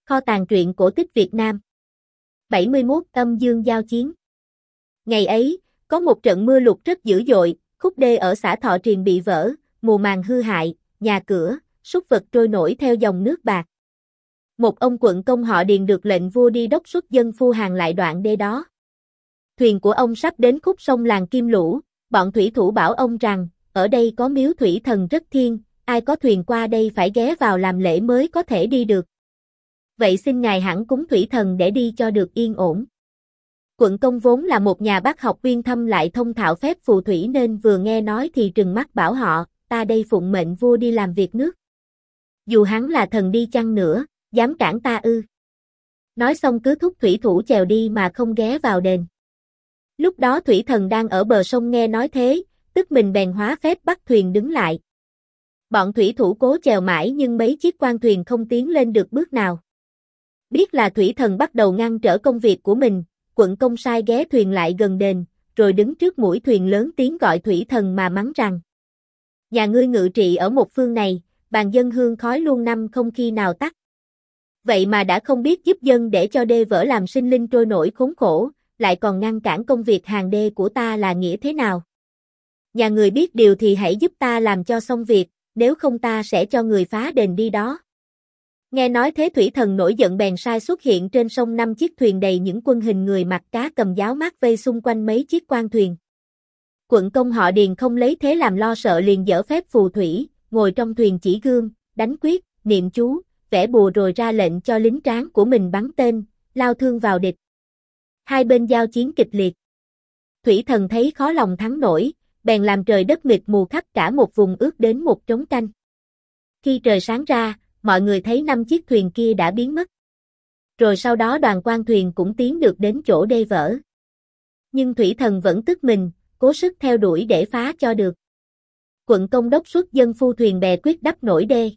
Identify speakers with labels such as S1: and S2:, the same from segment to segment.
S1: Kho tàng truyện cổ tích Việt Nam. 71 Âm Dương giao chiến. Ngày ấy, có một trận mưa lụt rất dữ dội, khúc đê ở xã Thọ Triền bị vỡ, mùa màng hư hại, nhà cửa, súc vật trôi nổi theo dòng nước bạc. Một ông quận công họ Điền được lệnh vua đi đốc xuất dân phu hàng lại đoạn đê đó. Thuyền của ông sắp đến khúc sông làng Kim Lũ, bọn thủy thủ bảo ông rằng, ở đây có miếu thủy thần rất thiêng, ai có thuyền qua đây phải ghé vào làm lễ mới có thể đi được. Vậy xin ngài hẳn cúng thủy thần để đi cho được yên ổn. Quận công vốn là một nhà bác học uyên thâm lại thông thạo phép phù thủy nên vừa nghe nói thì trừng mắt bảo họ, ta đây phụng mệnh vua đi làm việc nước. Dù hắn là thần đi chăng nữa, dám cản ta ư? Nói xong cứ thúc thủy thủ chèo đi mà không ghé vào đền. Lúc đó thủy thần đang ở bờ sông nghe nói thế, tức mình bèn hóa phép bắt thuyền đứng lại. Bọn thủy thủ cố chèo mãi nhưng mấy chiếc quan thuyền không tiến lên được bước nào. Biết là thủy thần bắt đầu ngăn trở công việc của mình, quận công sai ghé thuyền lại gần đền, rồi đứng trước mũi thuyền lớn tiếng gọi thủy thần mà mắng rằng: nhà ngươi ngự trị ở một phương này, bàn dân hương khói luôn năm không khi nào tắt. Vậy mà đã không biết giúp dân để cho đê vỡ làm sinh linh trôi nổi khốn khổ, lại còn ngăn cản công việc hàng đê của ta là nghĩa thế nào? Nhà người biết điều thì hãy giúp ta làm cho xong việc, nếu không ta sẽ cho người phá đền đi đó. Nghe nói thế thủy thần nổi giận bèn sai xuất hiện trên sông 5 chiếc thuyền đầy những quân hình người mặc cá cầm giáo mát vây xung quanh mấy chiếc quan thuyền. Quận công họ Điền không lấy thế làm lo sợ liền dở phép phù thủy, ngồi trong thuyền chỉ gương, đánh quyết, niệm chú, vẽ bùa rồi ra lệnh cho lính tráng của mình bắn tên, lao thương vào địch. Hai bên giao chiến kịch liệt. Thủy thần thấy khó lòng thắng nổi, bèn làm trời đất mịt mù khắp cả một vùng ước đến một trống canh. Khi trời sáng ra, mọi người thấy 5 chiếc thuyền kia đã biến mất. Rồi sau đó đoàn quan thuyền cũng tiến được đến chỗ đê vỡ. Nhưng thủy thần vẫn tức mình, cố sức theo đuổi để phá cho được. Quận công đốc xuất dân phu thuyền bè quyết đắp nổi đê.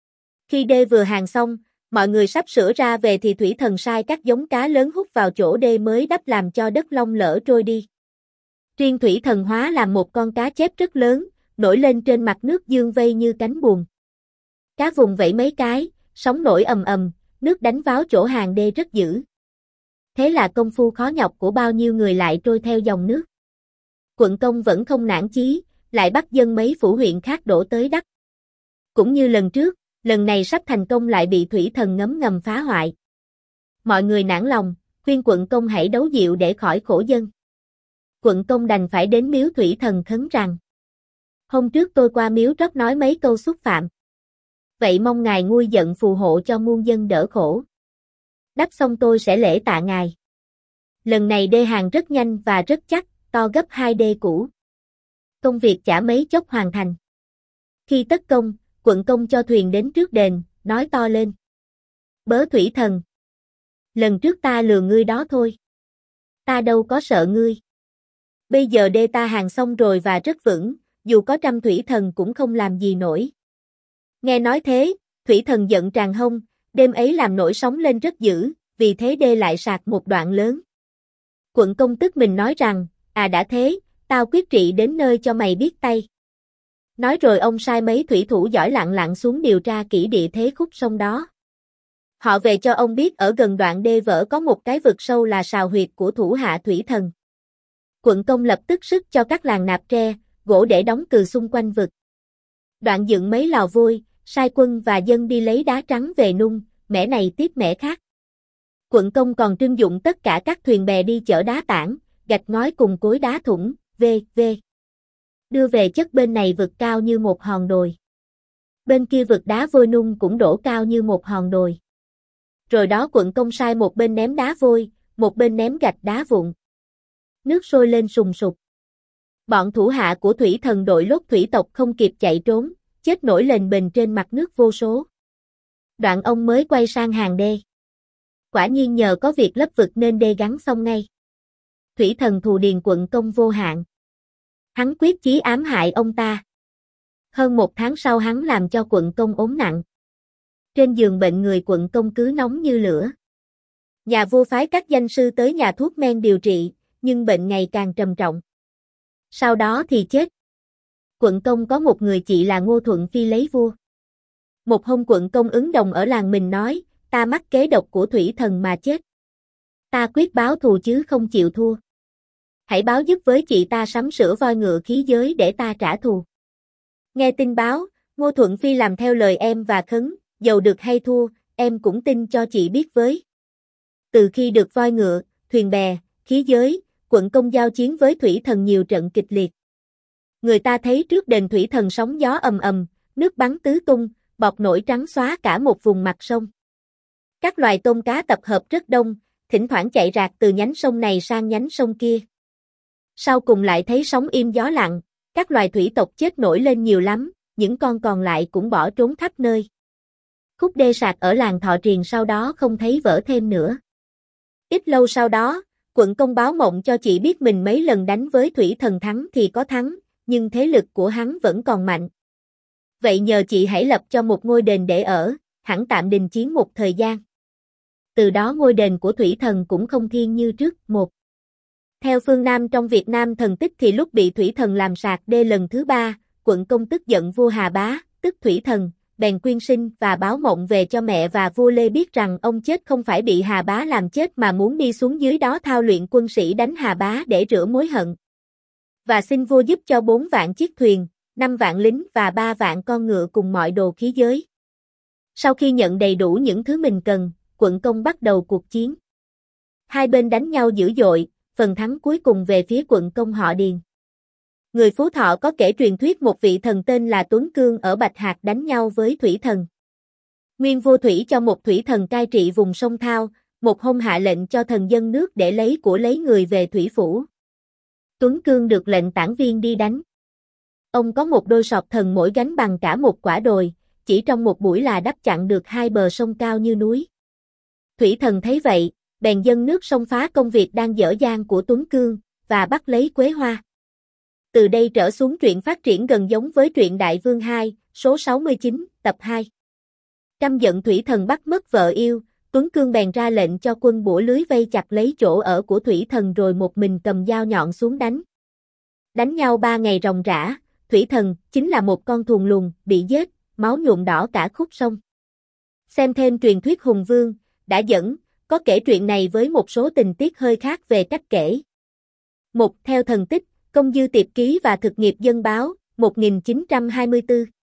S1: Khi đê vừa hàng xong, mọi người sắp sửa ra về thì thủy thần sai các giống cá lớn hút vào chỗ đê mới đắp làm cho đất long lỡ trôi đi. Riêng thủy thần hóa làm một con cá chép rất lớn, nổi lên trên mặt nước dương vây như cánh buồm. Cá vùng vẫy mấy cái, sóng nổi ầm ầm, nước đánh vào chỗ hàng đê rất dữ. Thế là công phu khó nhọc của bao nhiêu người lại trôi theo dòng nước. Quận công vẫn không nản chí, lại bắt dân mấy phủ huyện khác đổ tới đắp. Cũng như lần trước, lần này sắp thành công lại bị thủy thần ngấm ngầm phá hoại. Mọi người nản lòng, khuyên quận công hãy đấu dịu để khỏi khổ dân. Quận công đành phải đến miếu thủy thần khấn rằng: hôm trước tôi qua miếu trót nói mấy câu xúc phạm. Vậy mong ngài nguôi giận phù hộ cho muôn dân đỡ khổ. Đắp xong tôi sẽ lễ tạ ngài. Lần này đê hàng rất nhanh và rất chắc, to gấp 2 đê cũ. Công việc chả mấy chốc hoàn thành. Khi tất công, quận công cho thuyền đến trước đền, nói to lên: bớ thủy thần! Lần trước ta lừa ngươi đó thôi. Ta đâu có sợ ngươi. Bây giờ đê ta hàng xong rồi và rất vững, dù có trăm thủy thần cũng không làm gì nổi. Nghe nói thế, thủy thần giận tràn hông, đêm ấy làm nổi sóng lên rất dữ, vì thế đê lại sạt một đoạn lớn. Quận công tức mình nói rằng, đã thế, tao quyết trị đến nơi cho mày biết tay. Nói rồi ông sai mấy thủy thủ giỏi lặn lặn xuống điều tra kỹ địa thế khúc sông đó. Họ về cho ông biết ở gần đoạn đê vỡ có một cái vực sâu là sào huyệt của thủ hạ thủy thần. Quận công lập tức sức cho các làng nạp tre, gỗ để đóng cừ xung quanh vực. Đoạn dựng mấy lò vôi, sai quân và dân đi lấy đá trắng về nung, mẻ này tiếp mẻ khác. Quận công còn trưng dụng tất cả các thuyền bè đi chở đá tảng, gạch ngói cùng cối đá thủng, v.v. Đưa về chất bên này vực cao như một hòn đồi. Bên kia vực đá vôi nung cũng đổ cao như một hòn đồi. Rồi đó quận công sai một bên ném đá vôi, một bên ném gạch đá vụn. Nước sôi lên sùng sục. Bọn thủ hạ của thủy thần đội lốt thủy tộc không kịp chạy trốn, chết nổi lềnh bềnh trên mặt nước vô số. Đoạn ông mới quay sang hàng đê. Quả nhiên nhờ có việc lấp vực nên đê gắn xong ngay. Thủy thần thù điền quận công vô hạn. Hắn quyết chí ám hại ông ta. Hơn 1 tháng sau hắn làm cho quận công ốm nặng. Trên giường bệnh người quận công cứ nóng như lửa. Nhà vua phái các danh sư tới nhà thuốc men điều trị, nhưng bệnh ngày càng trầm trọng. Sau đó thì chết. Quận công có một người chị là Ngô Thuận Phi lấy vua. Một hôm quận công ứng đồng ở làng mình nói, ta mắc kế độc của thủy thần mà chết. Ta quyết báo thù chứ không chịu thua. Hãy báo giúp với chị ta sắm sửa voi ngựa khí giới để ta trả thù. Nghe tin báo, Ngô Thuận Phi làm theo lời em và khấn, dầu được hay thua, em cũng tin cho chị biết với. Từ khi được voi ngựa, thuyền bè, khí giới, quận công giao chiến với thủy thần nhiều trận kịch liệt. Người ta thấy trước đền thủy thần sóng gió ầm ầm, nước bắn tứ tung, bọt nổi trắng xóa cả một vùng mặt sông. Các loài tôm cá tập hợp rất đông, thỉnh thoảng chạy rạc từ nhánh sông này sang nhánh sông kia. Sau cùng lại thấy sóng im gió lặng, các loài thủy tộc chết nổi lên nhiều lắm, những con còn lại cũng bỏ trốn khắp nơi. Khúc đê sạt ở làng Thọ Triền sau đó không thấy vỡ thêm nữa. Ít lâu sau đó, quận công báo mộng cho chị biết mình mấy lần đánh với thủy thần thắng thì có thắng, nhưng thế lực của hắn vẫn còn mạnh. Vậy nhờ chị hãy lập cho một ngôi đền để ở, hẳn tạm đình chiến một thời gian. Từ đó ngôi đền của thủy thần cũng không thiêng như trước. Theo phương Nam trong Việt Nam thần tích thì lúc bị thủy thần làm sạt đê lần thứ 3, quận công tức giận vua Hà Bá, tức thủy thần, bèn quyên sinh và báo mộng về cho mẹ và vua Lê biết rằng ông chết không phải bị Hà Bá làm chết mà muốn đi xuống dưới đó thao luyện quân sĩ đánh Hà Bá để rửa mối hận. Và xin vua giúp cho 4 vạn chiếc thuyền, 5 vạn lính và 3 vạn con ngựa cùng mọi đồ khí giới. Sau khi nhận đầy đủ những thứ mình cần, quận công bắt đầu cuộc chiến. Hai bên đánh nhau dữ dội, phần thắng cuối cùng về phía quận công họ Điền. Người Phú Thọ có kể truyền thuyết một vị thần tên là Tuấn Cương ở Bạch Hạc đánh nhau với thủy thần. Nguyên vua thủy cho một thủy thần cai trị vùng sông Thao, một hôm hạ lệnh cho thần dân nước để lấy của lấy người về thủy phủ. Tuấn Cương được lệnh tản viên đi đánh. Ông có một đôi sọt thần mỗi gánh bằng cả một quả đồi, chỉ trong một buổi là đắp chặn được 2 bờ sông cao như núi. Thủy thần thấy vậy, bèn dâng nước sông phá công việc đang dở dang của Tuấn Cương, và bắt lấy Quế Hoa. Từ đây trở xuống truyện phát triển gần giống với truyện Đại Vương 2, số 69, tập 2. Căm giận thủy thần bắt mất vợ yêu, Tuấn Cương bèn ra lệnh cho quân bủa lưới vây chặt lấy chỗ ở của thủy thần rồi một mình cầm dao nhọn xuống đánh. Đánh nhau 3 ngày ròng rã, thủy thần, chính là một con thuần lùn, bị giết, máu nhuộm đỏ cả khúc sông. Xem thêm truyền thuyết Hùng Vương, đã dẫn, có kể truyện này với một số tình tiết hơi khác về cách kể. Theo thần tích, Công Dư Tiệp Ký và Thực nghiệp Dân báo, 1924.